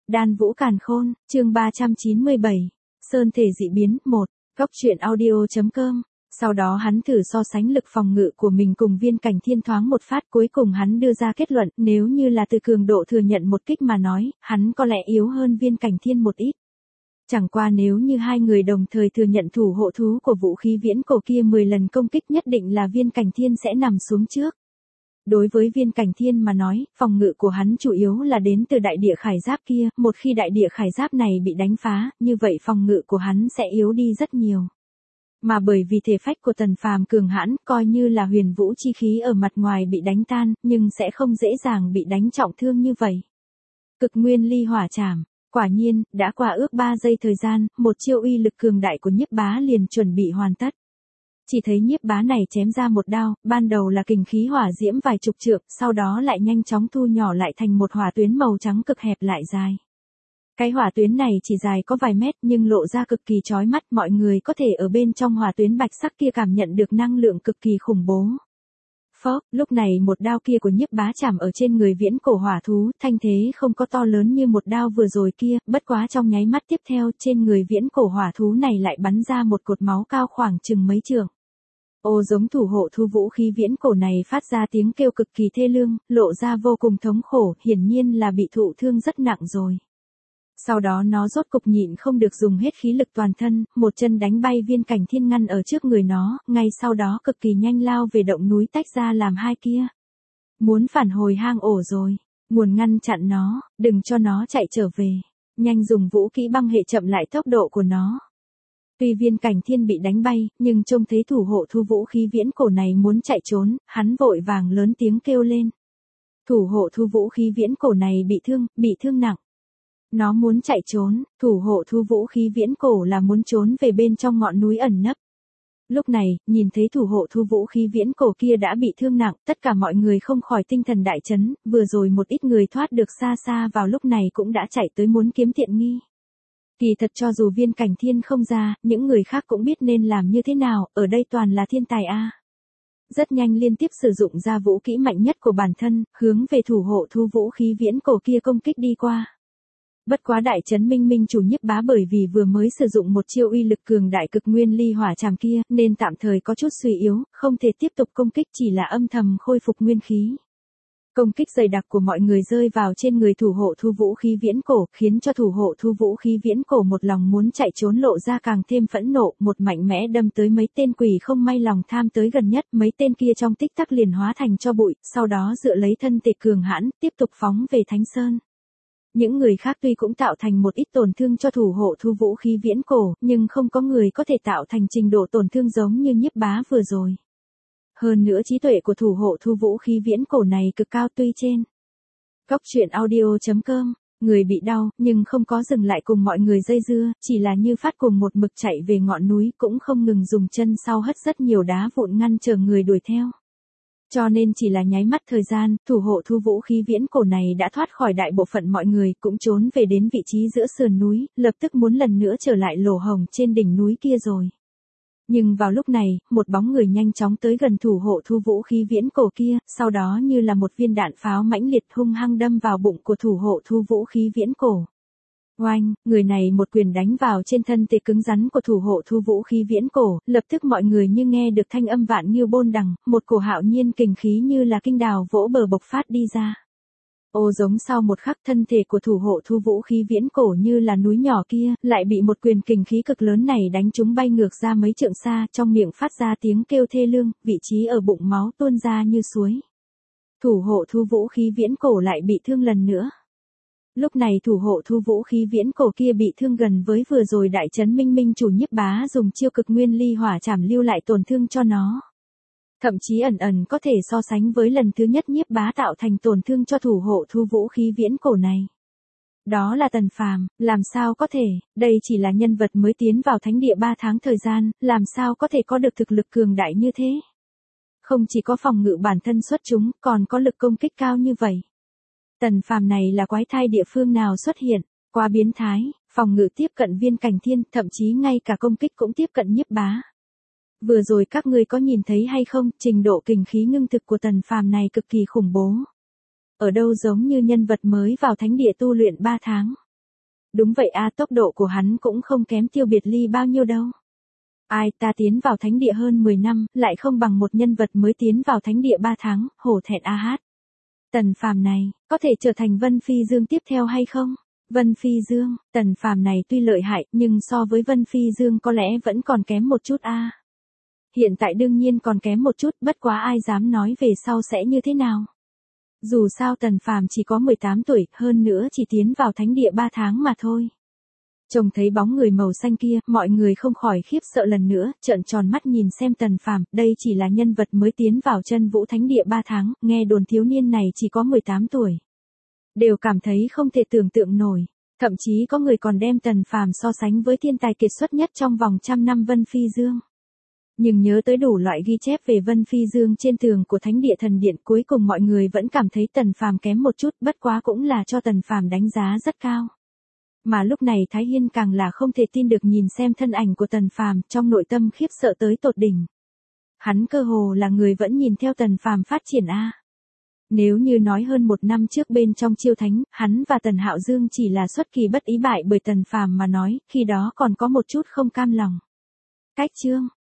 Đan Vũ Càn Khôn, chương 397. Sơn thể dị biến 1. Góc truyện audio.com. Sau đó hắn thử so sánh lực phòng ngự của mình cùng Viên Cảnh Thiên thoáng một phát, cuối cùng hắn đưa ra kết luận, nếu như là từ cường độ thừa nhận một kích mà nói, hắn có lẽ yếu hơn Viên Cảnh Thiên một ít. Chẳng qua nếu như hai người đồng thời thừa nhận thủ hộ thú của vũ khí viễn cổ kia 10 lần công kích, nhất định là Viên Cảnh Thiên sẽ nằm xuống trước. Đối với Viên Cảnh Thiên mà nói, phòng ngự của hắn chủ yếu là đến từ đại địa khải giáp kia, một khi đại địa khải giáp này bị đánh phá, như vậy phòng ngự của hắn sẽ yếu đi rất nhiều. Mà bởi vì thể phách của Tần Phàm cường hãn, coi như là huyền vũ chi khí ở mặt ngoài bị đánh tan, nhưng sẽ không dễ dàng bị đánh trọng thương như vậy. Cực nguyên ly hỏa trảm. Quả nhiên, đã qua ước 3 giây thời gian, một chiêu uy lực cường đại của Nhiếp Bá liền chuẩn bị hoàn tất. Chỉ thấy Nhiếp Bá này chém ra một đao, ban đầu là kình khí hỏa diễm vài chục trượng, sau đó lại nhanh chóng thu nhỏ lại thành một hỏa tuyến màu trắng cực hẹp lại dài. Cái hỏa tuyến này chỉ dài có vài mét nhưng lộ ra cực kỳ chói mắt, mọi người có thể ở bên trong hỏa tuyến bạch sắc kia cảm nhận được năng lượng cực kỳ khủng bố. Phốc, lúc này một đao kia của Nhiếp Bá chạm ở trên người viễn cổ hỏa thú, thanh thế không có to lớn như một đao vừa rồi kia, bất quá trong nháy mắt tiếp theo, trên người viễn cổ hỏa thú này lại bắn ra một cột máu cao khoảng chừng mấy trượng. Ô giống thủ hộ thu vũ khí viễn cổ này phát ra tiếng kêu cực kỳ thê lương, lộ ra vô cùng thống khổ, hiển nhiên là bị thụ thương rất nặng rồi. Sau đó nó rốt cục nhịn không được dùng hết khí lực toàn thân, một chân đánh bay Viên Cảnh Thiên ngăn ở trước người nó, ngay sau đó cực kỳ nhanh lao về động núi tách ra làm hai kia. Muốn phản hồi hang ổ rồi, nguồn ngăn chặn nó, đừng cho nó chạy trở về, nhanh dùng vũ kỹ băng hệ chậm lại tốc độ của nó. Tuy Viên Cảnh Thiên bị đánh bay, nhưng trông thấy thủ hộ thu vũ khí viễn cổ này muốn chạy trốn, hắn vội vàng lớn tiếng kêu lên. Thủ hộ thu vũ khí viễn cổ này bị thương nặng. Nó muốn chạy trốn, thủ hộ thu vũ khí viễn cổ là muốn trốn về bên trong ngọn núi ẩn nấp. Lúc này, nhìn thấy thủ hộ thu vũ khí viễn cổ kia đã bị thương nặng, tất cả mọi người không khỏi tinh thần đại chấn, vừa rồi một ít người thoát được xa xa vào lúc này cũng đã chạy tới muốn kiếm tiện nghi. Kỳ thật cho dù Viên Cảnh Thiên không ra, những người khác cũng biết nên làm như thế nào, ở đây toàn là thiên tài a. Rất nhanh liên tiếp sử dụng ra vũ kỹ mạnh nhất của bản thân, hướng về thủ hộ thu vũ khí viễn cổ kia công kích đi qua. Bất quá đại trấn Minh Minh chủ Nhiếp Bá bởi vì vừa mới sử dụng một chiêu uy lực cường đại cực nguyên ly hỏa trảm kia, nên tạm thời có chút suy yếu, không thể tiếp tục công kích, chỉ là âm thầm khôi phục nguyên khí. Công kích dày đặc của mọi người rơi vào trên người thủ hộ thu vũ khí viễn cổ, khiến cho thủ hộ thu vũ khí viễn cổ một lòng muốn chạy trốn lộ ra càng thêm phẫn nộ, một mạnh mẽ đâm tới mấy tên quỷ không may lòng tham tới gần nhất, mấy tên kia trong tích tắc liền hóa thành cho bụi, sau đó dựa lấy thân thể cường hãn, tiếp tục phóng về Thánh Sơn. Những người khác tuy cũng tạo thành một ít tổn thương cho thủ hộ thu vũ khí viễn cổ, nhưng không có người có thể tạo thành trình độ tổn thương giống như Nhiếp Bá vừa rồi. Hơn nữa trí tuệ của thủ hộ thu vũ khí viễn cổ này cực cao, tuy trên góc truyện audio.com, người bị đau, nhưng không có dừng lại cùng mọi người dây dưa, chỉ là như phát cùng một mực chạy về ngọn núi, cũng không ngừng dùng chân sau hất rất nhiều đá vụn ngăn chờ người đuổi theo. Cho nên chỉ là nháy mắt thời gian, thủ hộ thu vũ khí viễn cổ này đã thoát khỏi đại bộ phận mọi người, cũng trốn về đến vị trí giữa sườn núi, lập tức muốn lần nữa trở lại lỗ hổng trên đỉnh núi kia rồi. Nhưng vào lúc này, một bóng người nhanh chóng tới gần thủ hộ thu vũ khí viễn cổ kia, sau đó như là một viên đạn pháo mãnh liệt hung hăng đâm vào bụng của thủ hộ thu vũ khí viễn cổ. Oanh, người này một quyền đánh vào trên thân thể cứng rắn của thủ hộ thu vũ khí viễn cổ, lập tức mọi người như nghe được thanh âm vạn nghiêu bôn đằng, một cổ hạo nhiên kình khí như là kinh đào vỗ bờ bộc phát đi ra. Ô giống sau một khắc thân thể của thủ hộ thu vũ khí viễn cổ như là núi nhỏ kia, lại bị một quyền kình khí cực lớn này đánh trúng bay ngược ra mấy trượng xa, trong miệng phát ra tiếng kêu thê lương, vị trí ở bụng máu tuôn ra như suối. Thủ hộ thu vũ khí viễn cổ lại bị thương lần nữa. Lúc này thủ hộ thu vũ khí viễn cổ kia bị thương gần với vừa rồi đại trấn Minh Minh chủ Nhiếp Bá dùng chiêu cực nguyên ly hỏa trảm lưu lại tổn thương cho nó. Thậm chí ẩn có thể so sánh với lần thứ nhất Nhiếp Bá tạo thành tổn thương cho thủ hộ thu vũ khí viễn cổ này. Đó là Tần Phàm, làm sao có thể, đây chỉ là nhân vật mới tiến vào thánh địa 3 tháng thời gian, làm sao có thể có được thực lực cường đại như thế. Không chỉ có phòng ngự bản thân xuất chúng, còn có lực công kích cao như vậy. Tần Phàm này là quái thai địa phương nào xuất hiện, quá biến thái, phòng ngự tiếp cận Viên Cảnh Thiên, thậm chí ngay cả công kích cũng tiếp cận Nhiếp Bá. Vừa rồi các ngươi có nhìn thấy hay không, trình độ kình khí ngưng thực của Tần Phàm này cực kỳ khủng bố. Ở đâu giống như nhân vật mới vào thánh địa tu luyện 3 tháng. Đúng vậy a, tốc độ của hắn cũng không kém Tiêu Biệt Ly bao nhiêu đâu. Ai, ta tiến vào thánh địa hơn 10 năm, lại không bằng một nhân vật mới tiến vào thánh địa 3 tháng, hổ thẹn a hát. Tần Phàm này, có thể trở thành Vân Phi Dương tiếp theo hay không? Vân Phi Dương, Tần Phàm này tuy lợi hại, nhưng so với Vân Phi Dương có lẽ vẫn còn kém một chút a. Hiện tại đương nhiên còn kém một chút, bất quá ai dám nói về sau sẽ như thế nào. Dù sao Tần Phàm chỉ có 18 tuổi, hơn nữa chỉ tiến vào thánh địa 3 tháng mà thôi. Trông thấy bóng người màu xanh kia, mọi người không khỏi khiếp sợ lần nữa, trợn tròn mắt nhìn xem Tần Phàm, đây chỉ là nhân vật mới tiến vào Chân Vũ Thánh Địa 3 tháng, nghe đồn thiếu niên này chỉ có 18 tuổi. Đều cảm thấy không thể tưởng tượng nổi, thậm chí có người còn đem Tần Phàm so sánh với thiên tài kiệt xuất nhất trong vòng trăm năm Vân Phi Dương. Nhưng nhớ tới đủ loại ghi chép về Vân Phi Dương trên tường của Thánh Địa Thần Điện, cuối cùng mọi người vẫn cảm thấy Tần Phàm kém một chút, bất quá cũng là cho Tần Phàm đánh giá rất cao. Mà lúc này Thái Hiên càng là không thể tin được nhìn xem thân ảnh của Tần Phàm, trong nội tâm khiếp sợ tới tột đỉnh. Hắn cơ hồ là người vẫn nhìn theo Tần Phàm phát triển a. Nếu như nói hơn một năm trước bên trong Chiêu Thánh, hắn và Tần Hạo Dương chỉ là xuất kỳ bất ý bại bởi Tần Phàm mà nói, khi đó còn có một chút không cam lòng. Cách chương